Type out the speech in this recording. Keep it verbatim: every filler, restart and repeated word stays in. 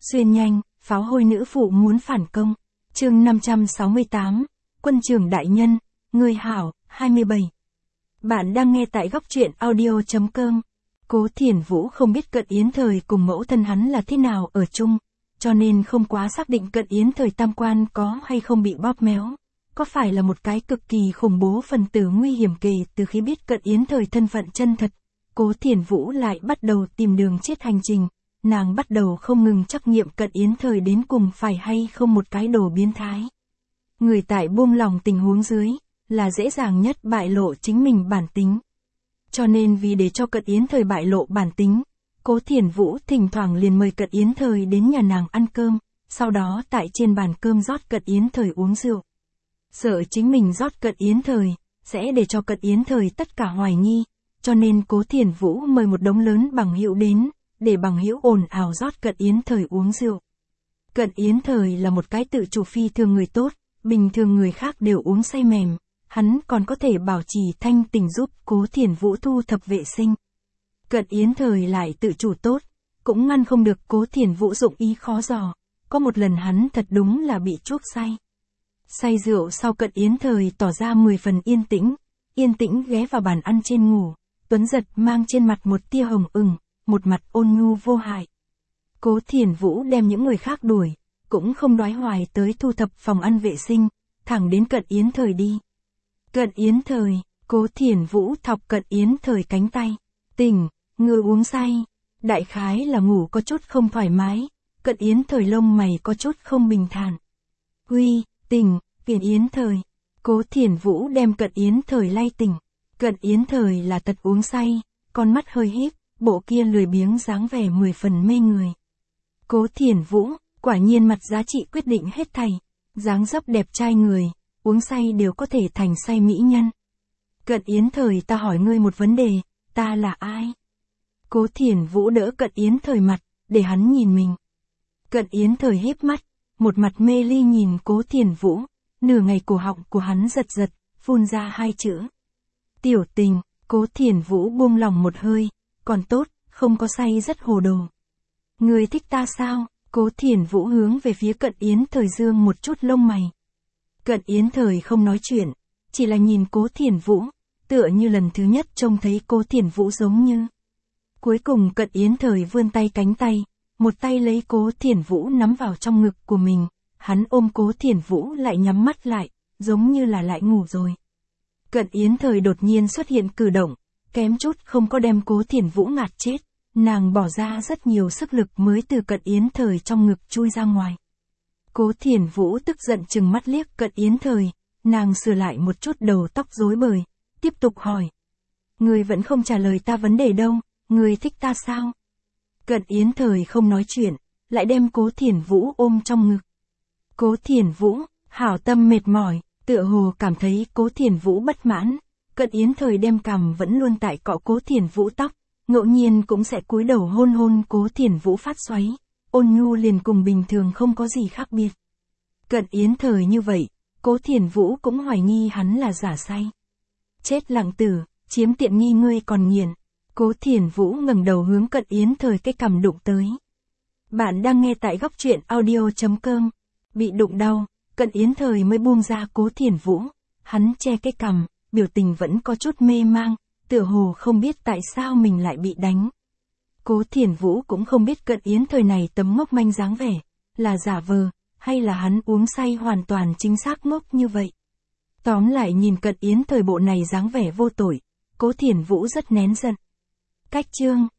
Xuyên nhanh, pháo hôi nữ phụ muốn phản công. Chương năm trăm sáu mươi tám, Quân trưởng đại nhân, người hảo, hai mươi bảy. Bạn đang nghe tại góc truyện audio chấm com. Cố Thiển Vũ không biết Cận Yến Thời cùng mẫu thân hắn là thế nào ở chung, cho nên không quá xác định Cận Yến Thời tam quan có hay không bị bóp méo. Có phải là một cái cực kỳ khủng bố phần tử nguy hiểm kể từ khi biết Cận Yến Thời thân phận chân thật, Cố Thiển Vũ lại bắt đầu tìm đường chết hành trình. Nàng bắt đầu không ngừng trắc nghiệm Cận Yến Thời đến cùng phải hay không một cái đồ biến thái. Người tại buông lòng tình huống dưới, là dễ dàng nhất bại lộ chính mình bản tính. Cho nên vì để cho Cận Yến Thời bại lộ bản tính, Cố Thiển Vũ thỉnh thoảng liền mời Cận Yến Thời đến nhà nàng ăn cơm, sau đó tại trên bàn cơm rót Cận Yến Thời uống rượu. Sợ chính mình rót Cận Yến Thời, sẽ để cho Cận Yến Thời tất cả hoài nghi, cho nên Cố Thiển Vũ mời một đống lớn bằng hữu đến, để bằng hữu ồn ào rót Cận Yến Thời uống rượu. Cận Yến Thời là một cái tự chủ phi thường người tốt, bình thường người khác đều uống say mềm, hắn còn có thể bảo trì thanh tỉnh giúp Cố Thiển Vũ thu thập vệ sinh. Cận Yến Thời lại tự chủ tốt, cũng ngăn không được Cố Thiển Vũ dụng ý khó dò, có một lần hắn thật đúng là bị chuốc say. Say rượu sau Cận Yến Thời tỏ ra mười phần yên tĩnh, yên tĩnh ghé vào bàn ăn trên ngủ, Tuấn Giật mang trên mặt một tia hồng ửng, một mặt ôn nhu vô hại. Cố Thiển Vũ đem những người khác đuổi, cũng không đoái hoài tới thu thập phòng ăn vệ sinh, thẳng đến Cận Yến Thời đi. Cận Yến Thời, Cố Thiển Vũ thọc Cận Yến Thời cánh tay. Tỉnh, ngươi uống say. Đại khái là ngủ có chút không thoải mái, Cận Yến Thời lông mày có chút không bình thản. Huy, tỉnh, Cận Yến Thời. Cố Thiển Vũ đem Cận Yến Thời lay tỉnh. Cận Yến Thời là thật uống say, con mắt hơi híp, bộ kia lười biếng dáng vẻ mười phần mê người. Cố Thiển Vũ, quả nhiên mặt giá trị quyết định hết thảy, dáng dấp đẹp trai người, uống say đều có thể thành say mỹ nhân. Cận Yến Thời, ta hỏi ngươi một vấn đề, ta là ai? Cố Thiển Vũ đỡ Cận Yến Thời mặt, để hắn nhìn mình. Cận Yến Thời híp mắt, một mặt mê ly nhìn Cố Thiển Vũ, nửa ngày cổ họng của hắn giật giật, phun ra hai chữ. Tiểu Tình. Cố Thiển Vũ buông lòng một hơi, còn tốt, không có say rất hồ đồ. Ngươi thích ta sao? Cố Thiển Vũ hướng về phía Cận Yến Thời dương một chút lông mày. Cận Yến Thời không nói chuyện, chỉ là nhìn Cố Thiển Vũ, tựa như lần thứ nhất trông thấy Cố Thiển Vũ giống như. Cuối cùng Cận Yến Thời vươn tay cánh tay, một tay lấy Cố Thiển Vũ nắm vào trong ngực của mình, hắn ôm Cố Thiển Vũ lại nhắm mắt lại, giống như là lại ngủ rồi. Cận Yến Thời đột nhiên xuất hiện cử động, kém chút không có đem Cố Thiển Vũ ngạt chết, nàng bỏ ra rất nhiều sức lực mới từ Cận Yến Thời trong ngực chui ra ngoài. Cố Thiển Vũ tức giận trừng mắt liếc Cận Yến Thời, nàng sửa lại một chút đầu tóc rối bời, tiếp tục hỏi. Ngươi vẫn không trả lời ta vấn đề đâu, ngươi thích ta sao? Cận Yến Thời không nói chuyện, lại đem Cố Thiển Vũ ôm trong ngực. Cố Thiển Vũ, hảo tâm mệt mỏi, tựa hồ cảm thấy Cố Thiển Vũ bất mãn, Cận Yến Thời đem cằm vẫn luôn tại cọ Cố Thiển Vũ tóc, ngẫu nhiên cũng sẽ cúi đầu hôn hôn Cố Thiển Vũ phát xoáy, ôn nhu liền cùng bình thường không có gì khác biệt. Cận Yến Thời như vậy, Cố Thiển Vũ cũng hoài nghi hắn là giả say. Chết lặng tử, chiếm tiện nghi ngươi còn nghiền. Cố Thiển Vũ ngẩng đầu hướng Cận Yến Thời cái cằm đụng tới. Bạn đang nghe tại góc truyện audio chấm com. Bị đụng đau, Cận Yến Thời mới buông ra Cố Thiển Vũ, hắn che cái cằm, biểu tình vẫn có chút mê mang, tựa hồ không biết tại sao mình lại bị đánh. Cố Thiển Vũ cũng không biết Cận Yến Thời này tấm ngốc manh dáng vẻ, là giả vờ, hay là hắn uống say hoàn toàn chính xác ngốc như vậy. Tóm lại nhìn Cận Yến Thời bộ này dáng vẻ vô tội, Cố Thiển Vũ rất nén giận. Cách chương